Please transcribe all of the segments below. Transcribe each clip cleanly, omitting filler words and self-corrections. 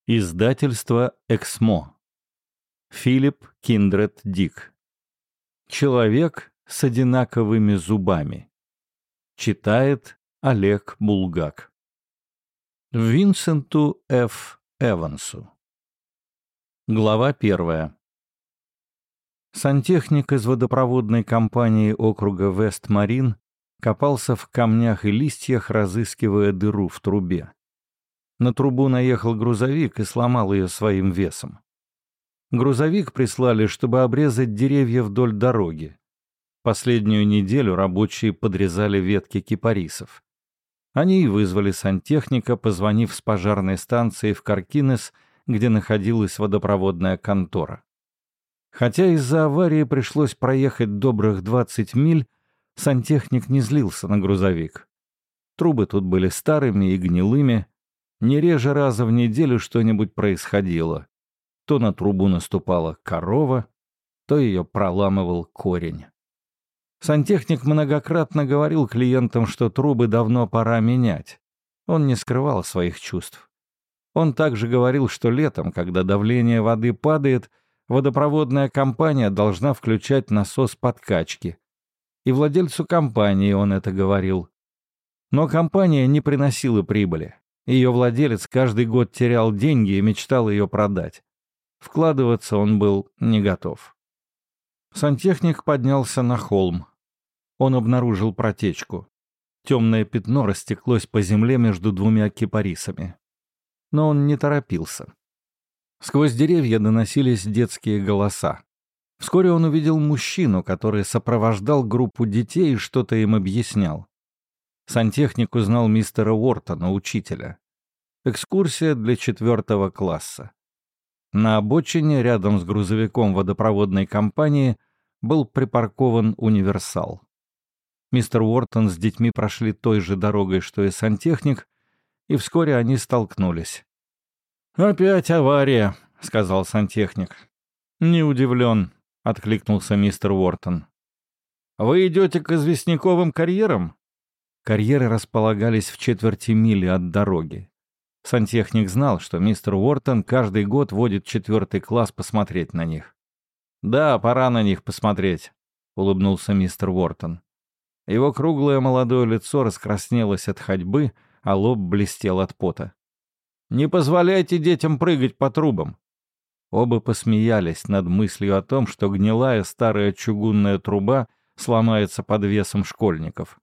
Издательство «Эксмо». Филипп Киндред Дик. Человек с одинаковыми зубами. Читает Олег Булгак. Винсенту Ф. Эвансу. Глава 1. Сантехник из водопроводной компании округа Вест-Марин копался в камнях и листьях, разыскивая дыру в трубе. На трубу наехал грузовик и сломал ее своим весом. Грузовик прислали, чтобы обрезать деревья вдоль дороги. Последнюю неделю рабочие подрезали ветки кипарисов. Они и вызвали сантехника, позвонив с пожарной станции в Каркинес, где находилась водопроводная контора. Хотя из-за аварии пришлось проехать добрых 20 миль, сантехник не злился на грузовик. Трубы тут были старыми и гнилыми. Не реже раза в неделю что-нибудь происходило. То на трубу наступала корова, то ее проламывал корень. Сантехник многократно говорил клиентам, что трубы давно пора менять. Он не скрывал своих чувств. Он также говорил, что летом, когда давление воды падает, водопроводная компания должна включать насос подкачки. И владельцу компании он это говорил. Но компания не приносила прибыли. Ее владелец каждый год терял деньги и мечтал ее продать. Вкладываться он был не готов. Сантехник поднялся на холм. Он обнаружил протечку. Темное пятно растеклось по земле между двумя кипарисами. Но он не торопился. Сквозь деревья доносились детские голоса. Вскоре он увидел мужчину, который сопровождал группу детей и что-то им объяснял. Сантехник узнал мистера Уортона, учителя. Экскурсия для 4 класса. На обочине, рядом с грузовиком водопроводной компании, был припаркован универсал. Мистер Уортон с детьми прошли той же дорогой, что и сантехник, и вскоре они столкнулись. «Опять авария», — сказал сантехник. «Не удивлен», — откликнулся мистер Уортон. «Вы идете к известняковым карьерам?» Карьеры располагались в 1/4 мили от дороги. Сантехник знал, что мистер Уортон каждый год водит 4 класс посмотреть на них. «Да, пора на них посмотреть», — улыбнулся мистер Уортон. Его круглое молодое лицо раскраснелось от ходьбы, а лоб блестел от пота. «Не позволяйте детям прыгать по трубам». Оба посмеялись над мыслью о том, что гнилая старая чугунная труба сломается под весом школьников.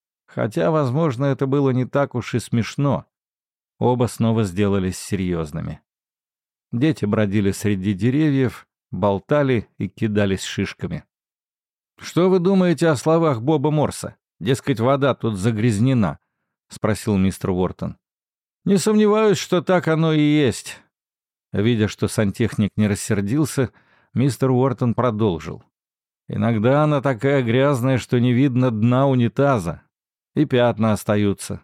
Хотя, возможно, это было не так уж и смешно. Оба снова сделались серьезными. Дети бродили среди деревьев, болтали и кидались шишками. «Что вы думаете о словах Боба Морса? Дескать, вода тут загрязнена», — спросил мистер Уортон. «Не сомневаюсь, что так оно и есть». Видя, что сантехник не рассердился, мистер Уортон продолжил. «Иногда она такая грязная, что не видно дна унитаза. И пятна остаются».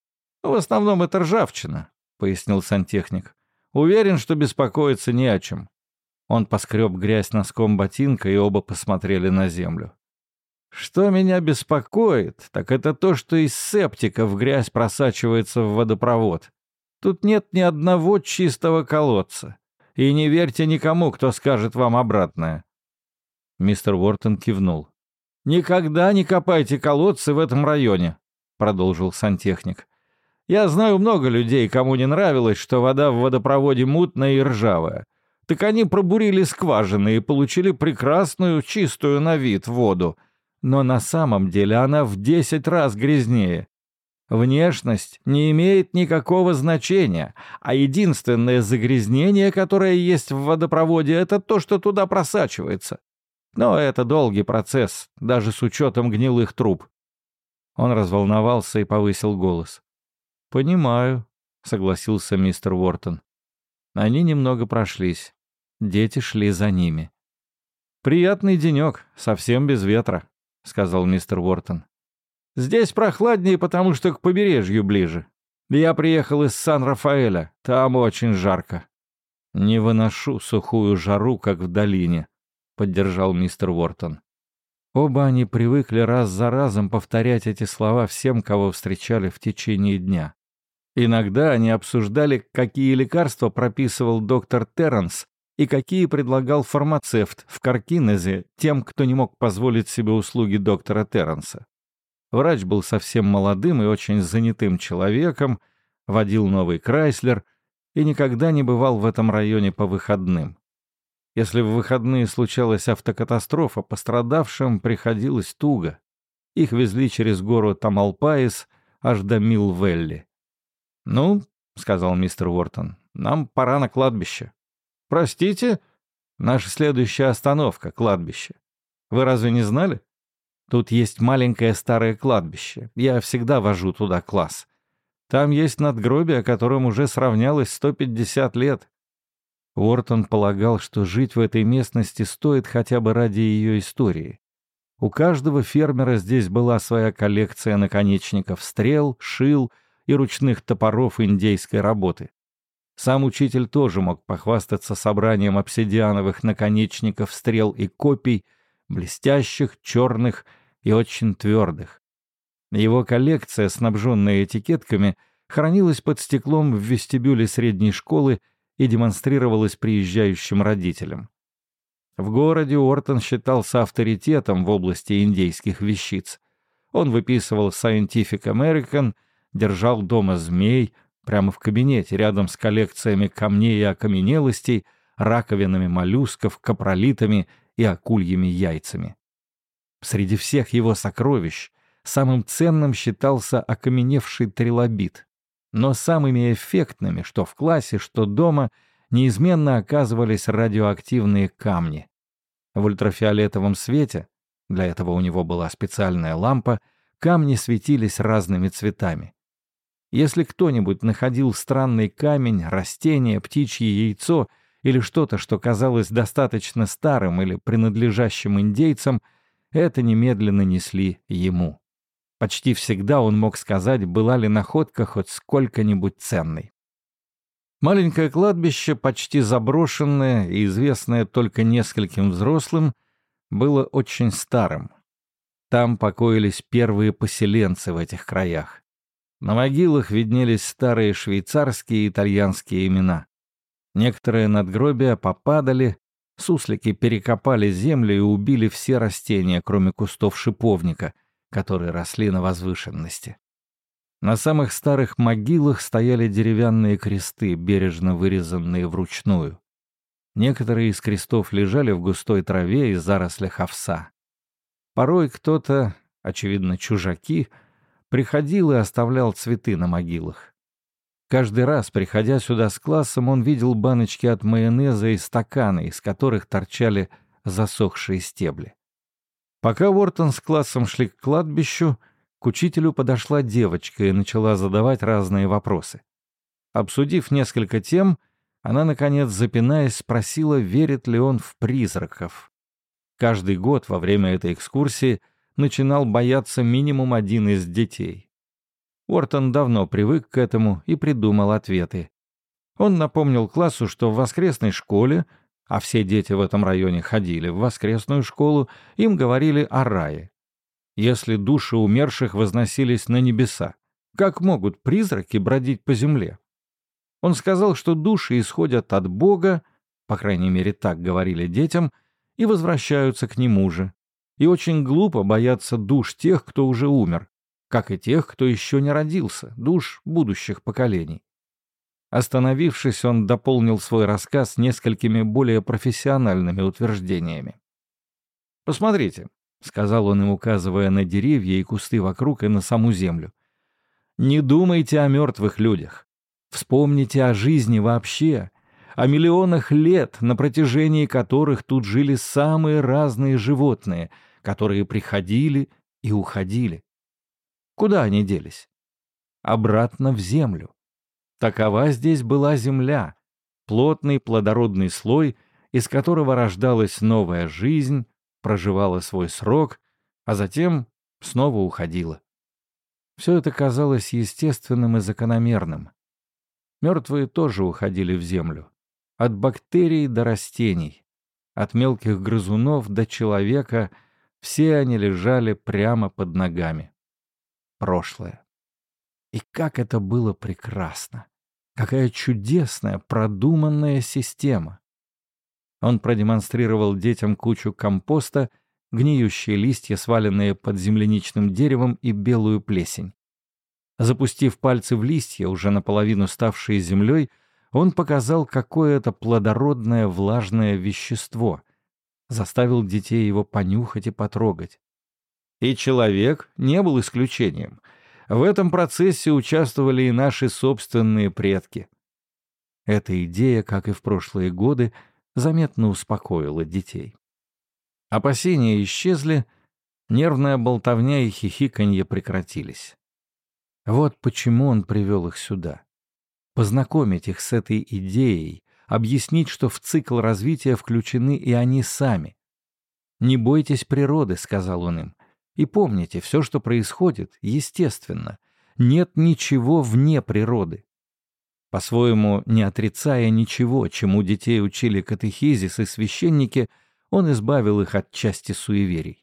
«В основном это ржавчина», — пояснил сантехник. «Уверен, что беспокоиться не о чем». Он поскреб грязь носком ботинка, и оба посмотрели на землю. «Что меня беспокоит, так это то, что из септиков грязь просачивается в водопровод. Тут нет ни одного чистого колодца. И не верьте никому, кто скажет вам обратное». Мистер Уортон кивнул. «Никогда не копайте колодцы в этом районе», — продолжил сантехник. «Я знаю много людей, кому не нравилось, что вода в водопроводе мутная и ржавая. Так они пробурили скважины и получили прекрасную, чистую на вид воду. Но на самом деле она в 10 раз грязнее. Внешность не имеет никакого значения, а единственное загрязнение, которое есть в водопроводе, это то, что туда просачивается. Но это долгий процесс, даже с учетом гнилых труб». Он разволновался и повысил голос. «Понимаю», — согласился мистер Уортон. Они немного прошлись. Дети шли за ними. «Приятный денек, совсем без ветра», — сказал мистер Уортон. «Здесь прохладнее, потому что к побережью ближе. Я приехал из Сан-Рафаэля, там очень жарко». «Не выношу сухую жару, как в долине», — поддержал мистер Уортон. Оба они привыкли раз за разом повторять эти слова всем, кого встречали в течение дня. Иногда они обсуждали, какие лекарства прописывал доктор Терренс и какие предлагал фармацевт в Каркинезе тем, кто не мог позволить себе услуги доктора Терренса. Врач был совсем молодым и очень занятым человеком, водил новый Крайслер и никогда не бывал в этом районе по выходным. Если в выходные случалась автокатастрофа, пострадавшим приходилось туго. Их везли через гору Тамалпаис аж до Милл-Велли. «Ну, — сказал мистер Уортон, — нам пора на кладбище». «Простите?» «Наша следующая остановка — кладбище. Вы разве не знали? Тут есть маленькое старое кладбище. Я всегда вожу туда класс. Там есть надгробие, которым уже сравнялось 150 лет». Уортон полагал, что жить в этой местности стоит хотя бы ради ее истории. У каждого фермера здесь была своя коллекция наконечников стрел, шил и ручных топоров индейской работы. Сам учитель тоже мог похвастаться собранием обсидиановых наконечников стрел и копий, блестящих, черных и очень твердых. Его коллекция, снабженная этикетками, хранилась под стеклом в вестибюле средней школы и демонстрировалась приезжающим родителям. В городе Уортон считался авторитетом в области индейских вещиц. Он выписывал Scientific American, держал дома змей, прямо в кабинете, рядом с коллекциями камней и окаменелостей, раковинами моллюсков, капролитами и акульими яйцами. Среди всех его сокровищ самым ценным считался окаменевший трилобит. Но самыми эффектными, что в классе, что дома, неизменно оказывались радиоактивные камни. В ультрафиолетовом свете, для этого у него была специальная лампа, камни светились разными цветами. Если кто-нибудь находил странный камень, растение, птичье яйцо или что-то, что казалось достаточно старым или принадлежащим индейцам, это немедленно несли ему. Почти всегда он мог сказать, была ли находка хоть сколько-нибудь ценной. Маленькое кладбище, почти заброшенное и известное только нескольким взрослым, было очень старым. Там покоились первые поселенцы в этих краях. На могилах виднелись старые швейцарские и итальянские имена. Некоторые надгробия попадали, суслики перекопали землю и убили все растения, кроме кустов шиповника, которые росли на возвышенности. На самых старых могилах стояли деревянные кресты, бережно вырезанные вручную. Некоторые из крестов лежали в густой траве и зарослях овса. Порой кто-то, очевидно чужаки, приходил и оставлял цветы на могилах. Каждый раз, приходя сюда с классом, он видел баночки от майонеза и стаканы, из которых торчали засохшие стебли. Пока Уортон с классом шли к кладбищу, к учителю подошла девочка и начала задавать разные вопросы. Обсудив несколько тем, она, наконец, запинаясь, спросила, верит ли он в призраков. Каждый год во время этой экскурсии начинал бояться минимум один из детей. Уортон давно привык к этому и придумал ответы. Он напомнил классу, что в воскресной школе, а все дети в этом районе ходили в воскресную школу, им говорили о рае. Если души умерших возносились на небеса, как могут призраки бродить по земле? Он сказал, что души исходят от Бога, по крайней мере так говорили детям, и возвращаются к Нему же. И очень глупо бояться душ тех, кто уже умер, как и тех, кто еще не родился, душ будущих поколений. Остановившись, он дополнил свой рассказ несколькими более профессиональными утверждениями. «Посмотрите», — сказал он им, указывая на деревья и кусты вокруг и на саму землю. «Не думайте о мертвых людях. Вспомните о жизни вообще, о миллионах лет, на протяжении которых тут жили самые разные животные, которые приходили и уходили. Куда они делись? Обратно в землю. Такова здесь была земля, плотный плодородный слой, из которого рождалась новая жизнь, проживала свой срок, а затем снова уходила. Все это казалось естественным и закономерным. Мертвые тоже уходили в землю. От бактерий до растений, от мелких грызунов до человека, все они лежали прямо под ногами. Прошлое. И как это было прекрасно! Какая чудесная, продуманная система! Он продемонстрировал детям кучу компоста, гниющие листья, сваленные под земляничным деревом, и белую плесень. Запустив пальцы в листья, уже наполовину ставшие землей, он показал, какое это плодородное влажное вещество, заставил детей его понюхать и потрогать. И человек не был исключением. В этом процессе участвовали и наши собственные предки. Эта идея, как и в прошлые годы, заметно успокоила детей. Опасения исчезли, нервная болтовня и хихиканье прекратились. Вот почему он привел их сюда. Познакомить их с этой идеей, объяснить, что в цикл развития включены и они сами. «Не бойтесь природы», — сказал он им, — «и помните, все, что происходит, естественно. Нет ничего вне природы». По-своему, не отрицая ничего, чему детей учили катехизис и священники, он избавил их от части суеверий.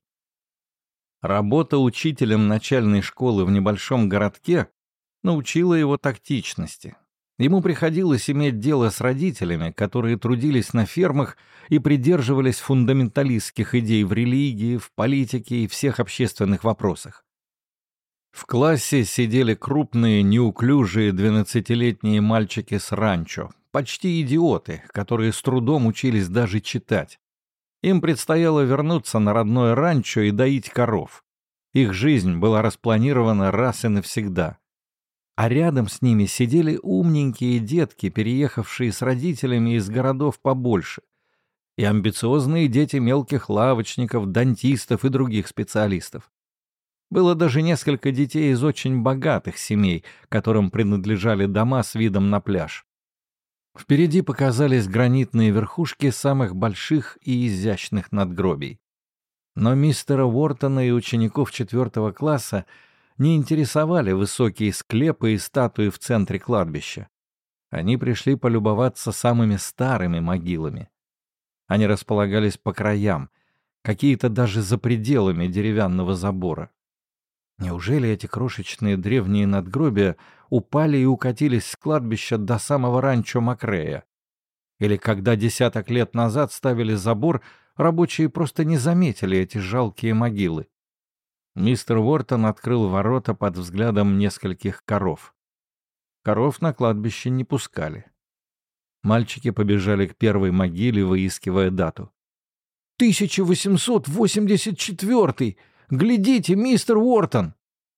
Работа учителем начальной школы в небольшом городке научила его тактичности. Ему приходилось иметь дело с родителями, которые трудились на фермах и придерживались фундаменталистских идей в религии, в политике и всех общественных вопросах. В классе сидели крупные, неуклюжие 12-летние мальчики с ранчо, почти идиоты, которые с трудом учились даже читать. Им предстояло вернуться на родное ранчо и доить коров. Их жизнь была распланирована раз и навсегда. А рядом с ними сидели умненькие детки, переехавшие с родителями из городов побольше, и амбициозные дети мелких лавочников, дантистов и других специалистов. Было даже несколько детей из очень богатых семей, которым принадлежали дома с видом на пляж. Впереди показались гранитные верхушки самых больших и изящных надгробий. Но мистера Уортона и учеников 4 класса не интересовали высокие склепы и статуи в центре кладбища. Они пришли полюбоваться самыми старыми могилами. Они располагались по краям, какие-то даже за пределами деревянного забора. Неужели эти крошечные древние надгробия упали и укатились с кладбища до самого ранчо Макрея? Или когда десяток лет назад ставили забор, рабочие просто не заметили эти жалкие могилы? Мистер Уортон открыл ворота под взглядом нескольких коров. Коров на кладбище не пускали. Мальчики побежали к первой могиле, выискивая дату. 1884! Глядите, мистер Уортон!»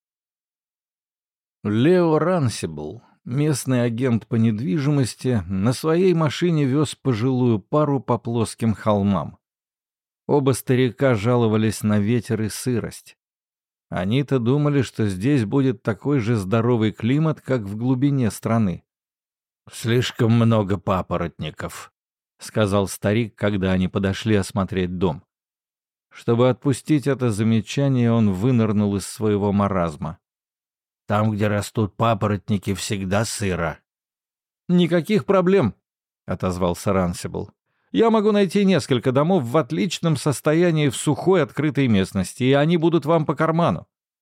Лео Рансибл, местный агент по недвижимости, на своей машине вез пожилую пару по плоским холмам. Оба старика жаловались на ветер и сырость. Они-то думали, что здесь будет такой же здоровый климат, как в глубине страны. «Слишком много папоротников», — сказал старик, когда они подошли осмотреть дом. Чтобы отпустить это замечание, он вынырнул из своего маразма. «Там, где растут папоротники, всегда сыро». «Никаких проблем», — отозвался Рансибл. «Я могу найти несколько домов в отличном состоянии в сухой открытой местности, и они будут вам по карману».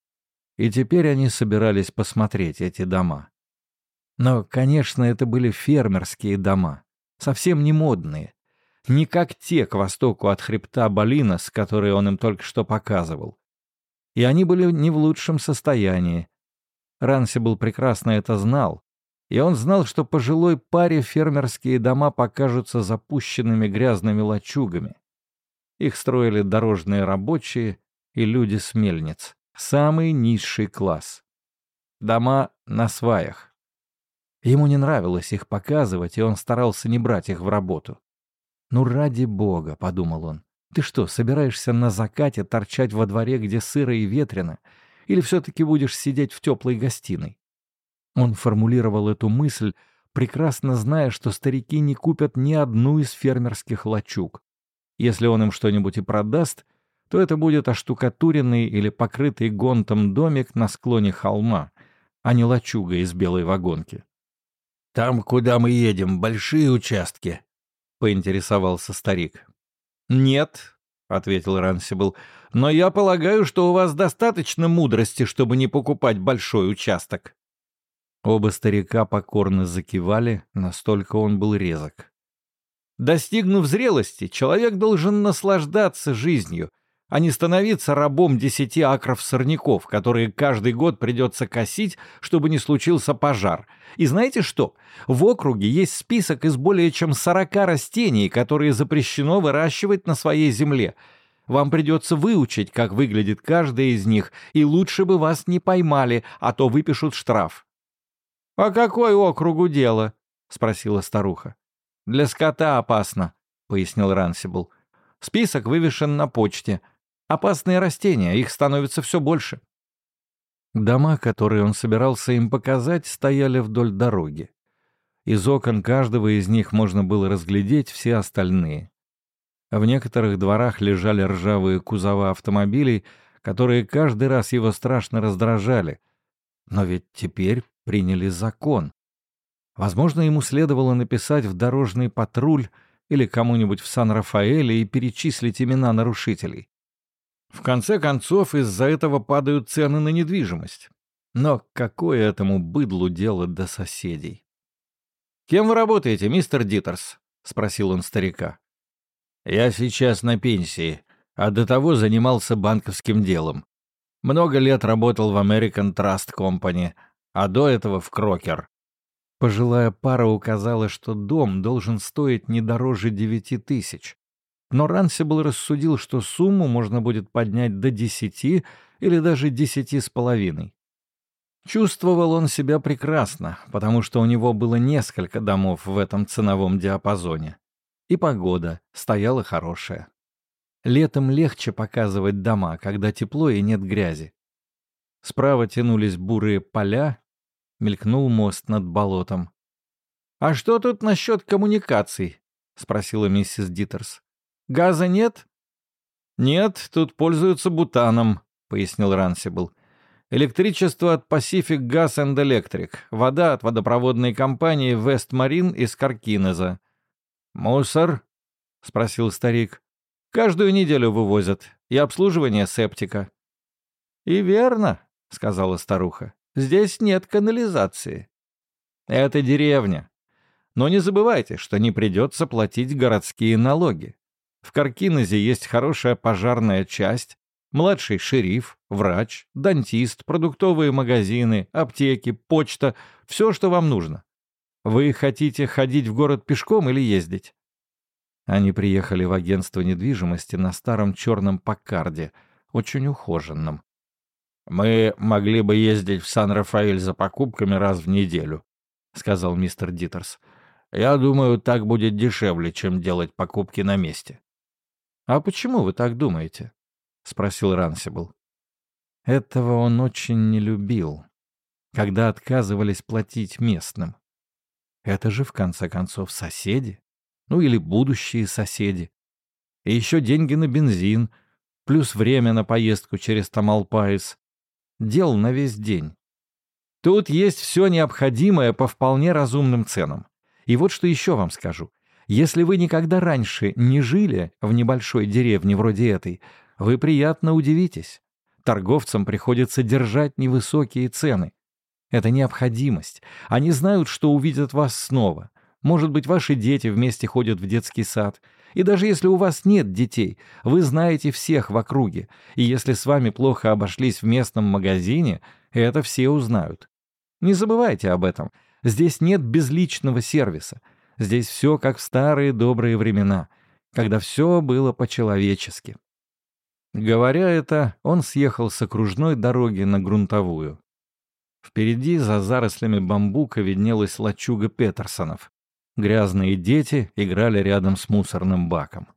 И теперь они собирались посмотреть эти дома. Но, конечно, это были фермерские дома, совсем не модные. Не как те к востоку от хребта Балинос, которые он им только что показывал. И они были не в лучшем состоянии. Рансибл прекрасно это знал, и он знал, что пожилой паре фермерские дома покажутся запущенными грязными лачугами. Их строили дорожные рабочие и люди с мельниц. Самый низший класс. Дома на сваях. Ему не нравилось их показывать, и он старался не брать их в работу. «Ну, ради бога», — подумал он, — «ты что, собираешься на закате торчать во дворе, где сыро и ветрено, или все-таки будешь сидеть в теплой гостиной?» Он формулировал эту мысль, прекрасно зная, что старики не купят ни одну из фермерских лачуг. Если он им что-нибудь и продаст, то это будет оштукатуренный или покрытый гонтом домик на склоне холма, а не лачуга из белой вагонки. «Там, куда мы едем, большие участки?» — поинтересовался старик. «Нет», — ответил Рансибл, — «но я полагаю, что у вас достаточно мудрости, чтобы не покупать большой участок». Оба старика покорно закивали, настолько он был резок. Достигнув зрелости, человек должен наслаждаться жизнью, а не становиться рабом 10 акров сорняков, которые каждый год придется косить, чтобы не случился пожар. И знаете что? В округе есть список из более чем 40 растений, которые запрещено выращивать на своей земле. Вам придется выучить, как выглядит каждая из них, и лучше бы вас не поймали, а то выпишут штраф. «А какой округу дело?» — спросила старуха. «Для скота опасно», — пояснил Рансибл. «Список вывешен на почте. Опасные растения, их становится все больше». Дома, которые он собирался им показать, стояли вдоль дороги. Из окон каждого из них можно было разглядеть все остальные. В некоторых дворах лежали ржавые кузова автомобилей, которые каждый раз его страшно раздражали. Но ведь теперь приняли закон. Возможно, ему следовало написать в дорожный патруль или кому-нибудь в Сан-Рафаэле и перечислить имена нарушителей. В конце концов, из-за этого падают цены на недвижимость. Но какое этому быдлу дело до соседей? «Кем вы работаете, мистер Дитерс?» — спросил он старика. «Я сейчас на пенсии, а до того занимался банковским делом. Много лет работал в American Trust Company, а до этого в Крокер». Пожилая пара указала, что дом должен стоить не дороже 9 тысяч. Но Рансибл рассудил, что сумму можно будет поднять до 10 или даже 10,5. Чувствовал он себя прекрасно, потому что у него было несколько домов в этом ценовом диапазоне. И погода стояла хорошая. Летом легче показывать дома, когда тепло и нет грязи. Справа тянулись бурые поля, мелькнул мост над болотом. «А что тут насчет коммуникаций?» — спросила миссис Дитерс. «Газа нет?» «Нет, тут пользуются бутаном», — пояснил Рансибл. «Электричество от Pacific Gas and Electric, вода от водопроводной компании West Marine из Каркинеза». «Мусор?» — спросил старик. «Каждую неделю вывозят, и обслуживание септика». «И верно», — сказала старуха. «Здесь нет канализации». «Это деревня. Но не забывайте, что не придется платить городские налоги. В Каркинезе есть хорошая пожарная часть, младший шериф, врач, дантист, продуктовые магазины, аптеки, почта — все, что вам нужно. Вы хотите ходить в город пешком или ездить?» Они приехали в агентство недвижимости на старом черном Паккарде, очень ухоженном. «Мы могли бы ездить в Сан-Рафаэль за покупками раз в неделю», — сказал мистер Дитерс. «Я думаю, так будет дешевле, чем делать покупки на месте». «А почему вы так думаете?» — спросил Рансибл. Этого он очень не любил, когда отказывались платить местным. Это же, в конце концов, соседи. Ну или будущие соседи. И еще деньги на бензин, плюс время на поездку через Тамалпаис. Дел на весь день. Тут есть все необходимое по вполне разумным ценам. И вот что еще вам скажу. Если вы никогда раньше не жили в небольшой деревне вроде этой, вы приятно удивитесь. Торговцам приходится держать невысокие цены. Это необходимость. Они знают, что увидят вас снова. Может быть, ваши дети вместе ходят в детский сад. И даже если у вас нет детей, вы знаете всех в округе. И если с вами плохо обошлись в местном магазине, это все узнают. Не забывайте об этом. Здесь нет безличного сервиса. Здесь все как в старые добрые времена, когда все было по-человечески. Говоря это, он съехал с окружной дороги на грунтовую. Впереди, за зарослями бамбука, виднелась лачуга Петерсонов. Грязные дети играли рядом с мусорным баком.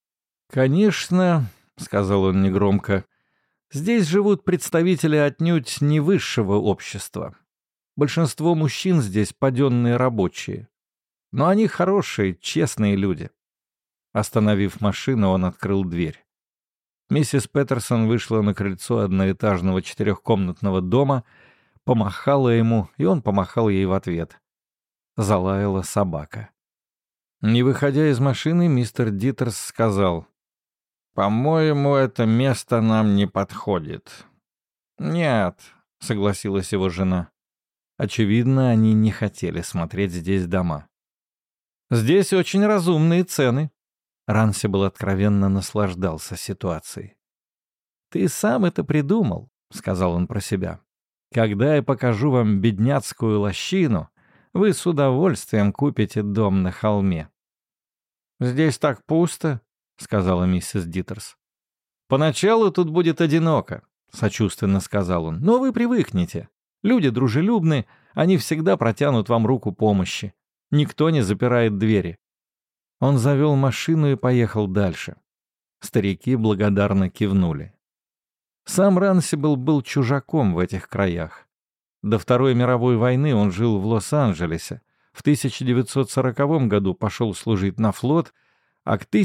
«Конечно», — сказал он негромко, — «здесь живут представители отнюдь не высшего общества. Большинство мужчин здесь паденные рабочие. Но они хорошие, честные люди». Остановив машину, он открыл дверь. Миссис Петерсон вышла на крыльцо одноэтажного 4-комнатного дома, помахала ему, и он помахал ей в ответ. Залаяла собака. Не выходя из машины, мистер Дитерс сказал: «По-моему, это место нам не подходит». «Нет», — согласилась его жена. Очевидно, они не хотели смотреть здесь дома. «Здесь очень разумные цены». Рансибл откровенно наслаждался ситуацией. «Ты сам это придумал», — сказал он про себя. «Когда я покажу вам бедняцкую лощину, вы с удовольствием купите дом на холме». «Здесь так пусто», — сказала миссис Дитерс. «Поначалу тут будет одиноко», — сочувственно сказал он. «Но вы привыкнете. Люди дружелюбны, они всегда протянут вам руку помощи. Никто не запирает двери». Он завел машину и поехал дальше. Старики благодарно кивнули. Сам Рансибл был чужаком в этих краях. До Второй мировой войны он жил в Лос-Анджелесе. В 1940 году пошел служить на флот, а к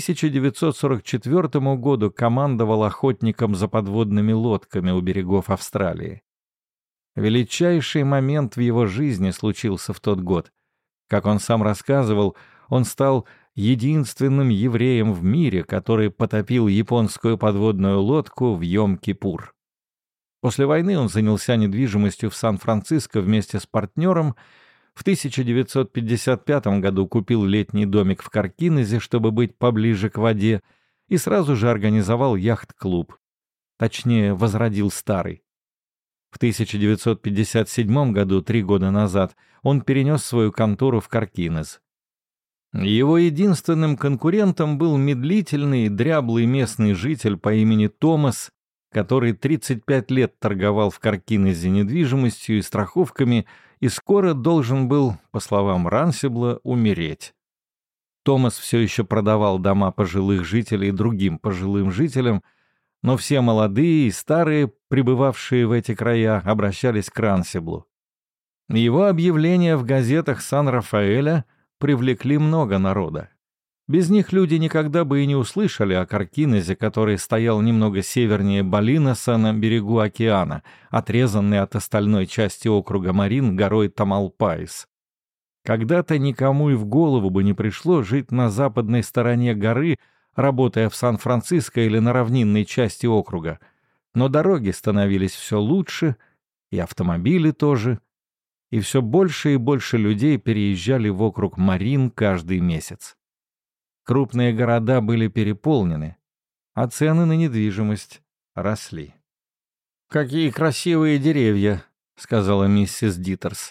1944 году командовал охотником за подводными лодками у берегов Австралии. Величайший момент в его жизни случился в тот год. Как он сам рассказывал, он стал единственным евреем в мире, который потопил японскую подводную лодку в Йом-Кипур. После войны он занялся недвижимостью в Сан-Франциско вместе с партнером. В 1955 году купил летний домик в Каркинезе, чтобы быть поближе к воде, и сразу же организовал яхт-клуб. Точнее, возродил старый. В 1957 году, 3 года назад, он перенес свою контору в Каркинез. Его единственным конкурентом был медлительный, дряблый местный житель по имени Томас, который 35 лет торговал в Каркинезе недвижимостью и страховками и скоро должен был, по словам Рансибла, умереть. Томас все еще продавал дома пожилых жителей другим пожилым жителям, но все молодые и старые, прибывавшие в эти края, обращались к Рансиблу. Его объявления в газетах Сан-Рафаэля привлекли много народа. Без них люди никогда бы и не услышали о Каркинезе, который стоял немного севернее Балиноса на берегу океана, отрезанный от остальной части округа Марин горой Тамалпайс. Когда-то никому и в голову бы не пришло жить на западной стороне горы, работая в Сан-Франциско или на равнинной части округа. Но дороги становились все лучше, и автомобили тоже, и все больше и больше людей переезжали в округ Марин каждый месяц. Крупные города были переполнены, а цены на недвижимость росли. «Какие красивые деревья», — сказала миссис Дитерс.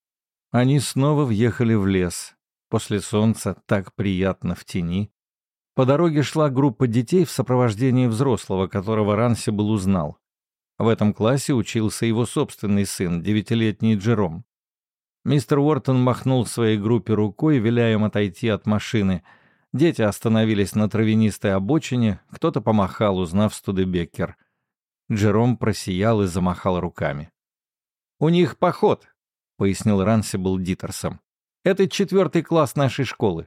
Они снова въехали в лес. После солнца так приятно в тени. По дороге шла группа детей в сопровождении взрослого, которого Рансибл узнал. В этом классе учился его собственный сын, 9-летний Джером. Мистер Уортон махнул своей группе рукой, веля им отойти от машины. Дети остановились на травянистой обочине, кто-то помахал, узнав Студебеккер. Джером просиял и замахал руками. «У них поход», — пояснил Рансибл Дитерсом. «Это 4 класс нашей школы».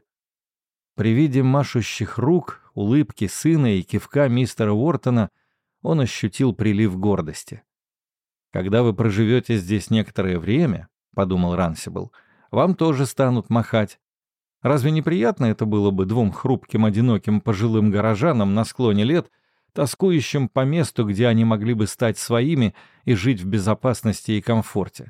При виде машущих рук, улыбки сына и кивка мистера Уортона он ощутил прилив гордости. «Когда вы проживете здесь некоторое время, — подумал Рансибл, — вам тоже станут махать. Разве неприятно это было бы 2 хрупким, одиноким пожилым горожанам на склоне лет, тоскующим по месту, где они могли бы стать своими и жить в безопасности и комфорте?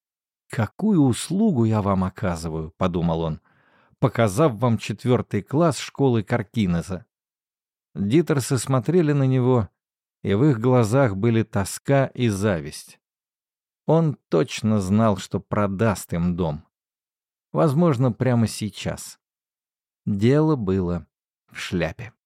«Какую услугу я вам оказываю, — подумал он, — показав вам 4 класс школы Каркинеза». Дитерсы смотрели на него, и в их глазах были тоска и зависть. Он точно знал, что продаст им дом. Возможно, прямо сейчас. Дело было в шляпе.